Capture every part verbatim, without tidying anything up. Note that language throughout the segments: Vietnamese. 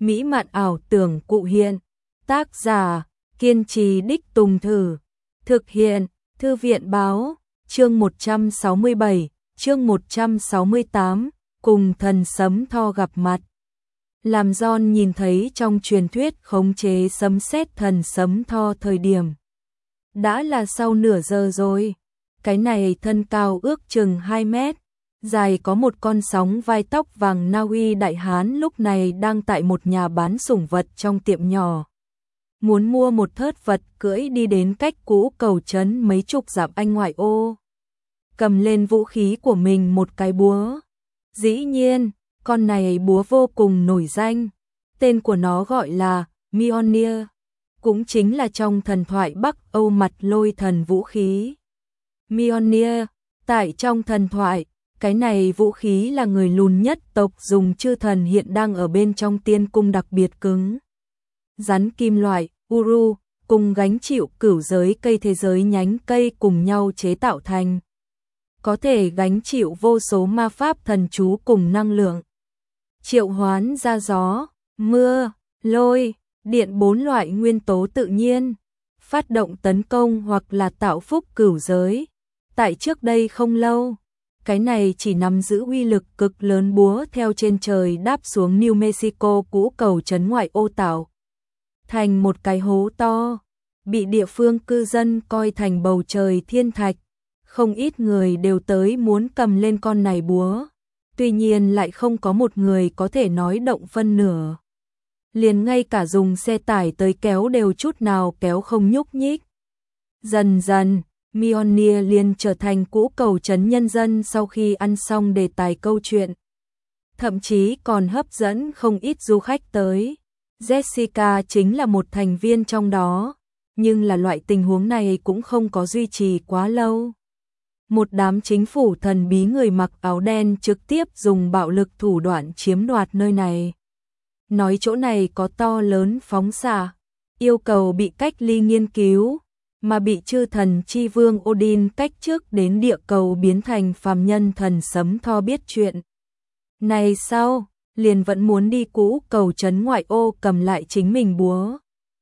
mỹ mạn ảo tưởng cụ hiện. Tác giả, kiên trì đích tùng thử. Thực hiện, Thư viện báo, chương một trăm sáu mươi bảy, chương một trăm sáu mươi tám, cùng thần sấm tho gặp mặt. Làm John nhìn thấy trong truyền thuyết khống chế sấm sét thần sấm tho thời điểm. Đã là sau nửa giờ rồi. Cái này thân cao ước chừng hai mét, dài có một con sóng vai tóc vàng Na Uy đại hán lúc này đang tại một nhà bán sủng vật trong tiệm nhỏ. Muốn mua một thớt vật cưỡi đi đến cách cũ cầu trấn mấy chục dặm anh ngoại ô. Cầm lên vũ khí của mình một cái búa. Dĩ nhiên, con này búa vô cùng nổi danh. Tên của nó gọi là Mjolnir, cũng chính là trong thần thoại Bắc Âu mặt lôi thần vũ khí. Mjolnir, tại trong thần thoại, cái này vũ khí là người lùn nhất tộc dùng chư thần hiện đang ở bên trong tiên cung đặc biệt cứng. Rắn kim loại, Uru, cùng gánh chịu cửu giới cây thế giới nhánh cây cùng nhau chế tạo thành. Có thể gánh chịu vô số ma pháp thần chú cùng năng lượng. Triệu hoán ra gió, mưa, lôi, điện bốn loại nguyên tố tự nhiên. Phát động tấn công hoặc là tạo phúc cửu giới. Tại trước đây không lâu, cái này chỉ nắm giữ uy lực cực lớn búa theo trên trời đáp xuống New Mexico cũ cầu trấn ngoại ô tạo thành một cái hố to, bị địa phương cư dân coi thành bầu trời thiên thạch. Không ít người đều tới muốn cầm lên con này búa, tuy nhiên lại không có một người có thể nói động phân nửa. Liền ngay cả dùng xe tải tới kéo đều chút nào kéo không nhúc nhích. Dần dần, Mjolnir liền trở thành cũ cầu trấn nhân dân sau khi ăn xong đề tài câu chuyện. Thậm chí còn hấp dẫn không ít du khách tới. Jessica chính là một thành viên trong đó, nhưng là loại tình huống này cũng không có duy trì quá lâu. Một đám chính phủ thần bí người mặc áo đen trực tiếp dùng bạo lực thủ đoạn chiếm đoạt nơi này. Nói chỗ này có to lớn phóng xạ, yêu cầu bị cách ly nghiên cứu, mà bị chư thần chi vương Odin cách trước đến địa cầu biến thành phàm nhân thần sấm tho biết chuyện. Này sau, liền vẫn muốn đi cũ cầu trấn ngoại ô cầm lại chính mình búa.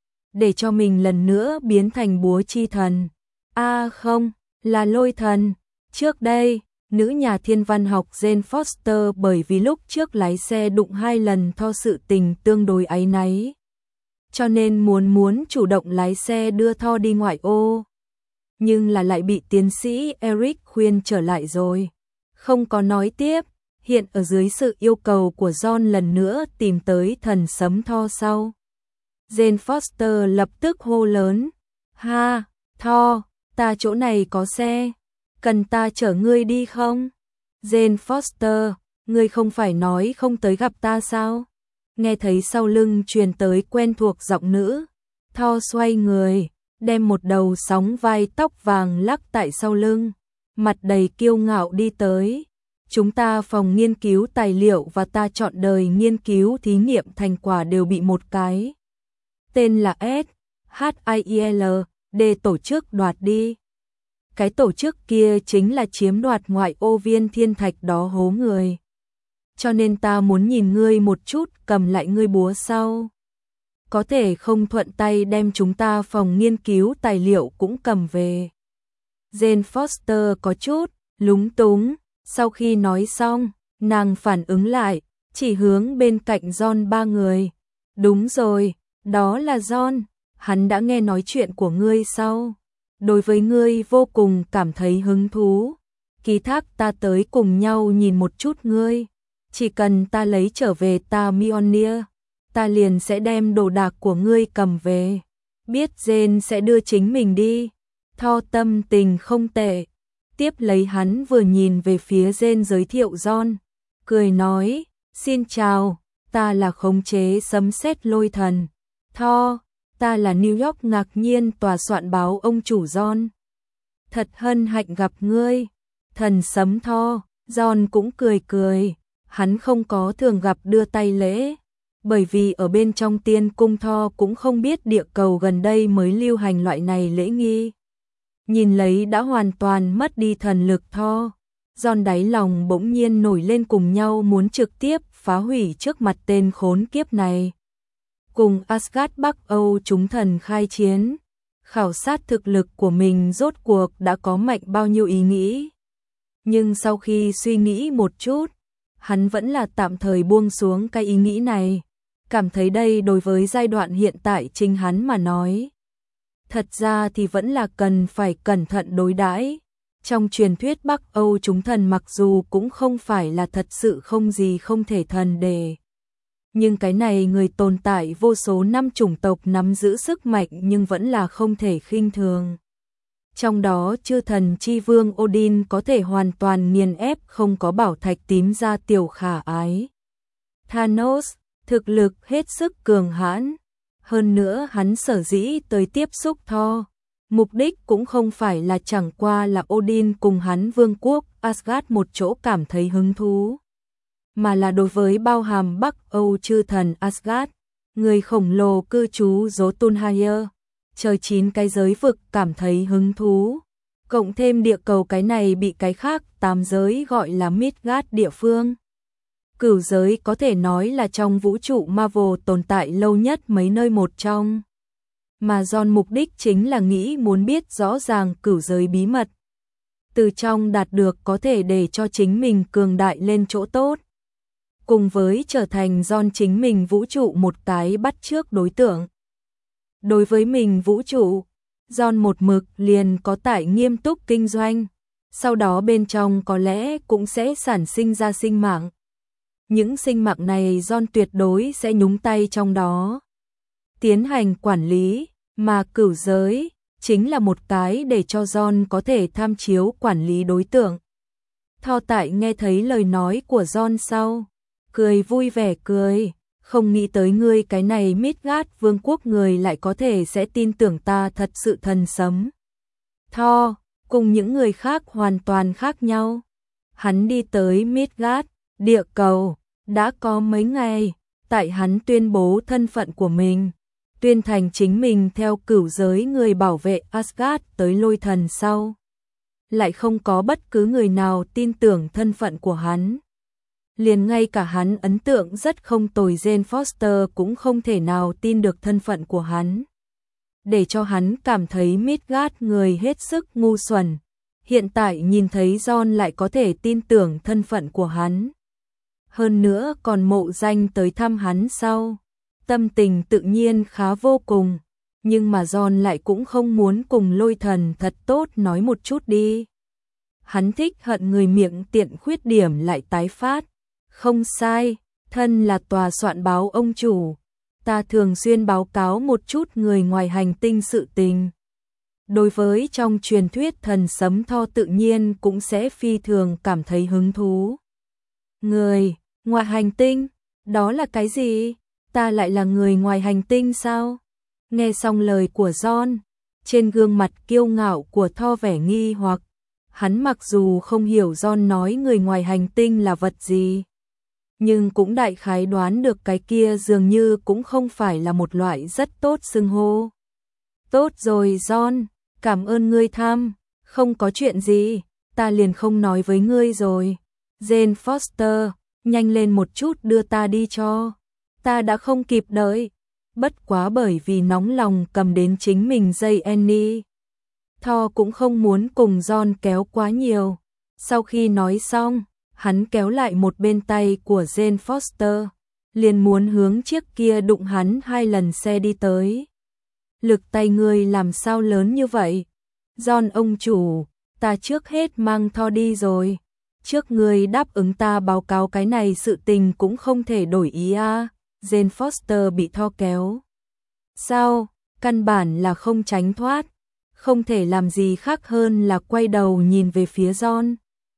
Để cho mình lần nữa biến thành búa chi thần. À không, là lôi thần. Trước đây, nữ nhà thiên văn học Jane Foster bởi vì lúc trước lái xe đụng hai lần tho sự tình tương đối áy náy. Cho nên muốn muốn chủ động lái xe đưa Tho đi ngoại ô. Nhưng là lại bị tiến sĩ Eric khuyên trở lại rồi. Không có nói tiếp, hiện ở dưới sự yêu cầu của John lần nữa tìm tới thần sấm Tho sau. Jane Foster lập tức hô lớn. Ha, Tho, ta chỗ này có xe. Cần ta chở ngươi đi không? Jane Foster, ngươi không phải nói không tới gặp ta sao? Nghe thấy sau lưng truyền tới quen thuộc giọng nữ, Tho xoay người, đem một đầu sóng vai tóc vàng lắc tại sau lưng, mặt đầy kiêu ngạo đi tới. Chúng ta phòng nghiên cứu tài liệu và ta chọn đời nghiên cứu thí nghiệm thành quả đều bị một cái tên là S H I E L D tổ chức đoạt đi. Cái tổ chức kia chính là chiếm đoạt ngoại ô viên thiên thạch đó hố người. Cho nên ta muốn nhìn ngươi một chút, cầm lại ngươi búa sau. Có thể không thuận tay đem chúng ta phòng nghiên cứu tài liệu cũng cầm về. Jane Foster có chút lúng túng, sau khi nói xong, nàng phản ứng lại, chỉ hướng bên cạnh John ba người. Đúng rồi, đó là John, hắn đã nghe nói chuyện của ngươi sau. Đối với ngươi vô cùng cảm thấy hứng thú. Ký thác ta tới cùng nhau nhìn một chút ngươi. Chỉ cần ta lấy trở về ta Mjolnir, ta liền sẽ đem đồ đạc của ngươi cầm về. Biết Jane sẽ đưa chính mình đi. Tho tâm tình không tệ. Tiếp lấy hắn vừa nhìn về phía Jane giới thiệu John. Cười nói, xin chào, ta là khống chế sấm sét lôi thần. Tho, ta là New York ngạc nhiên tòa soạn báo ông chủ John. Thật hân hạnh gặp ngươi. Thần sấm Tho, John cũng cười cười. Hắn không có thường gặp đưa tay lễ, bởi vì ở bên trong tiên cung Tho cũng không biết địa cầu gần đây mới lưu hành loại này lễ nghi. Nhìn lấy đã hoàn toàn mất đi thần lực Tho, John đáy lòng bỗng nhiên nổi lên cùng nhau muốn trực tiếp phá hủy trước mặt tên khốn kiếp này. cùng Asgard Bắc Âu chúng thần khai chiến, khảo sát thực lực của mình rốt cuộc đã có mạnh bao nhiêu ý nghĩ. Nhưng sau khi suy nghĩ một chút, hắn vẫn là tạm thời buông xuống cái ý nghĩ này, cảm thấy đây đối với giai đoạn hiện tại chính hắn mà nói. Thật ra thì vẫn là cần phải cẩn thận đối đãi. Trong truyền thuyết Bắc Âu chúng thần mặc dù cũng không phải là thật sự không gì không thể thần đề. Nhưng cái này người tồn tại vô số năm chủng tộc nắm giữ sức mạnh nhưng vẫn là không thể khinh thường. Trong đó chư thần chi vương Odin có thể hoàn toàn nghiền ép không có bảo thạch tím ra tiểu khả ái. Thanos, thực lực hết sức cường hãn. Hơn nữa hắn sở dĩ tới tiếp xúc Thor. Mục đích cũng không phải là chẳng qua là Odin cùng hắn vương quốc Asgard một chỗ cảm thấy hứng thú. Mà là đối với bao hàm Bắc Âu chư thần Asgard, người khổng lồ cư trú Jotunheim, trời chín cái giới vực cảm thấy hứng thú. Cộng thêm địa cầu cái này bị cái khác tám giới gọi là Midgard địa phương. Cửu giới có thể nói là trong vũ trụ Marvel tồn tại lâu nhất mấy nơi một trong. Mà John mục đích chính là nghĩ muốn biết rõ ràng cửu giới bí mật. Từ trong đạt được có thể để cho chính mình cường đại lên chỗ tốt. Cùng với trở thành John chính mình vũ trụ một cái bắt chước đối tượng. Đối với mình vũ trụ, John một mực liền có tại nghiêm túc kinh doanh. Sau đó bên trong có lẽ cũng sẽ sản sinh ra sinh mạng. Những sinh mạng này John tuyệt đối sẽ nhúng tay trong đó. Tiến hành quản lý, mà cửu giới chính là một cái để cho John có thể tham chiếu quản lý đối tượng. Thor tại nghe thấy lời nói của John sau, cười vui vẻ cười, không nghĩ tới ngươi cái này Midgard vương quốc người lại có thể sẽ tin tưởng ta thật sự thần sấm. Thor, cùng những người khác hoàn toàn khác nhau. Hắn đi tới Midgard, địa cầu, đã có mấy ngày, tại hắn tuyên bố thân phận của mình. Tuyên thành chính mình theo cửu giới người bảo vệ Asgard tới lôi thần sau. Lại không có bất cứ người nào tin tưởng thân phận của hắn. Liền ngay cả hắn ấn tượng rất không tồi Jane Foster cũng không thể nào tin được thân phận của hắn. Để cho hắn cảm thấy Midgard người hết sức ngu xuẩn. Hiện tại nhìn thấy John lại có thể tin tưởng thân phận của hắn. Hơn nữa còn mộ danh tới thăm hắn sau. Tâm tình tự nhiên khá vô cùng, nhưng mà John lại cũng không muốn cùng lôi thần thật tốt nói một chút đi. Hắn thích hận người miệng tiện khuyết điểm lại tái phát. Không sai, thân là tòa soạn báo ông chủ, ta thường xuyên báo cáo một chút người ngoài hành tinh sự tình. Đối với trong truyền thuyết thần sấm Thor tự nhiên cũng sẽ phi thường cảm thấy hứng thú. Người, ngoài hành tinh, đó là cái gì? Ta lại là người ngoài hành tinh sao? Nghe xong lời của John, trên gương mặt kiêu ngạo của Thor vẻ nghi hoặc, hắn mặc dù không hiểu John nói người ngoài hành tinh là vật gì, nhưng cũng đại khái đoán được cái kia dường như cũng không phải là một loại rất tốt xưng hô. Tốt rồi John, cảm ơn ngươi thăm, không có chuyện gì, ta liền không nói với ngươi rồi. Jane Foster, nhanh lên một chút đưa ta đi cho. Ta đã không kịp đợi, bất quá bởi vì nóng lòng cầm đến chính mình dây Annie. Thor cũng không muốn cùng John kéo quá nhiều. Sau khi nói xong, hắn kéo lại một bên tay của Jane Foster, liền muốn hướng chiếc kia đụng hắn hai lần xe đi tới. Lực tay ngươi làm sao lớn như vậy? John ông chủ, ta trước hết mang Thor đi rồi. Trước ngươi đáp ứng ta báo cáo cái này sự tình cũng không thể đổi ý à. Jane Foster bị Thor kéo. Sao? Căn bản là không tránh thoát. Không thể làm gì khác hơn là quay đầu nhìn về phía John.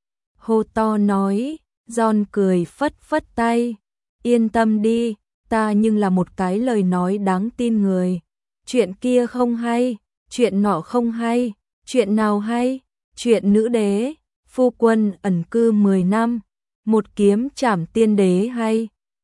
Hô to nói. John cười phất phất tay. Yên tâm đi, ta nhưng là một cái lời nói đáng tin người. Chuyện kia không hay, chuyện nọ không hay, chuyện nào hay, chuyện nữ đế, phu quân ẩn cư mười năm, một kiếm trảm tiên đế hay.